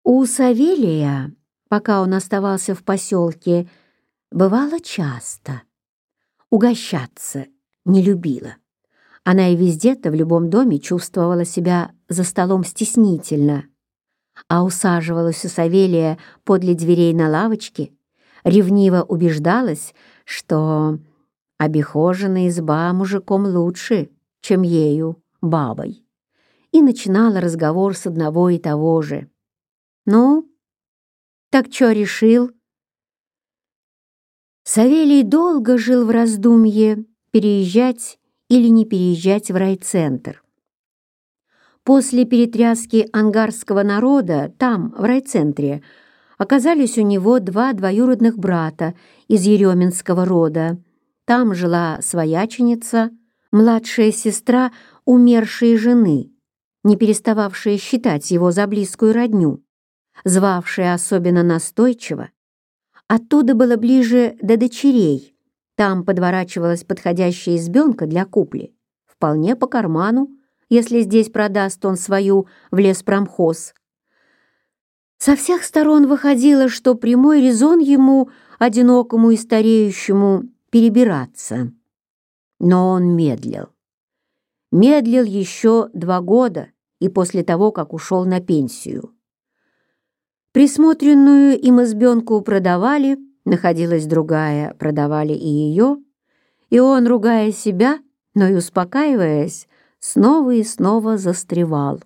У Савелия, пока он оставался в поселке, бывало часто. Угощаться не любила. Она и везде-то, в любом доме, чувствовала себя за столом стеснительно, а усаживалась у Савелия подле дверей на лавочке, ревниво убеждалась, что обихоженная изба мужиком лучше, чем ею, бабой, и начинала разговор с одного и того же. «Ну, так чё решил?» Савелий долго жил в раздумье, переезжать или не переезжать в райцентр. После перетряски ангарского народа там, в райцентре, оказались у него два двоюродных брата из ереминского рода. Там жила свояченица, младшая сестра умершей жены, не перестававшая считать его за близкую родню, звавшая особенно настойчиво. Оттуда было ближе до дочерей. Там подворачивалась подходящая избенка для купли. Вполне по карману, если здесь продаст он свою в леспромхоз. Со всех сторон выходило, что прямой резон ему, одинокому и стареющему, перебираться. Но он медлил. Медлил еще 2 года и после того, как ушел на пенсию. Присмотренную им избенку продавали, находилась другая, продавали и ее, и он, ругая себя, но и успокаиваясь, снова и снова застревал.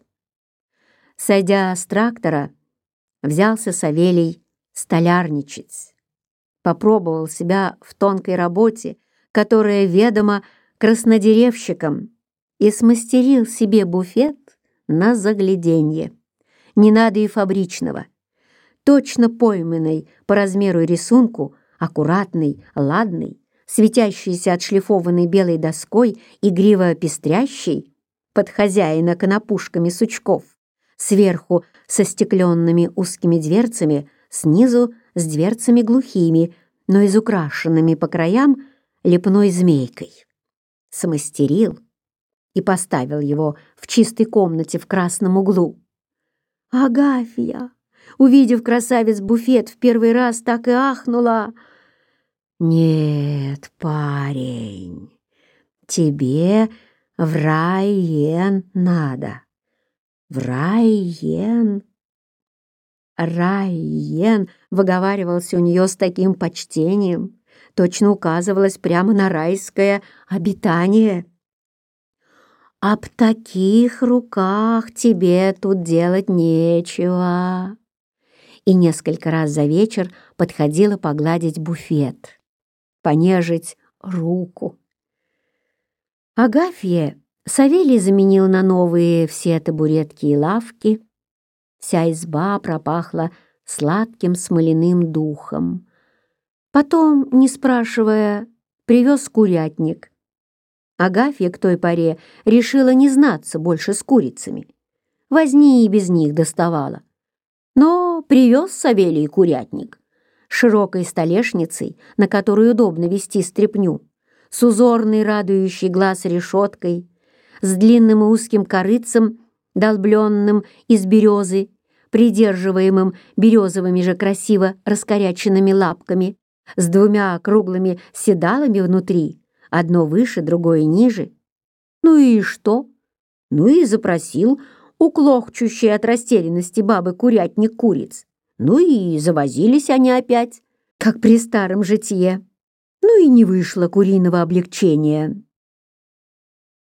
Сойдя с трактора, взялся Савелий столярничать. Попробовал себя в тонкой работе, которая ведома краснодеревщикам, и смастерил себе буфет на загляденье. Не надо и фабричного. Точно пойманный по размеру и рисунку, аккуратный, ладный, светящийся отшлифованной белой доской, игриво пестрящий, под хозяина конопушками сучков, сверху со стекленными узкими дверцами, снизу с дверцами глухими, но изукрашенными по краям лепной змейкой. Смастерил и поставил его в чистой комнате в красном углу. Агафья, увидев красавец-буфет, в первый раз так и ахнула. «Нет, парень, тебе в райен надо. В райен». «Райен» выговаривался у нее с таким почтением, точно указывалось прямо на райское обитание. «Об таких руках тебе тут делать нечего». И несколько раз за вечер подходила погладить буфет, понежить руку. Агафье Савелий заменил на новые все табуретки и лавки. Вся изба пропахла сладким смоляным духом. Потом, не спрашивая, привез курятник. Агафья к той поре решила не знаться больше с курицами. Возни и без них доставала. Но привез Савелий курятник с широкой столешницей, на которую удобно вести стряпню, с узорной радующей глаз решеткой, с длинным и узким корытцем, долбленным из березы, придерживаемым березовыми же красиво раскоряченными лапками, с 2 круглыми седалами внутри, одно выше, другое ниже. Ну и что? Ну и запросил у клохчущей от растерянности бабы курятник куриц. Ну и завозились они опять, как при старом житье. Ну и не вышло куриного облегчения.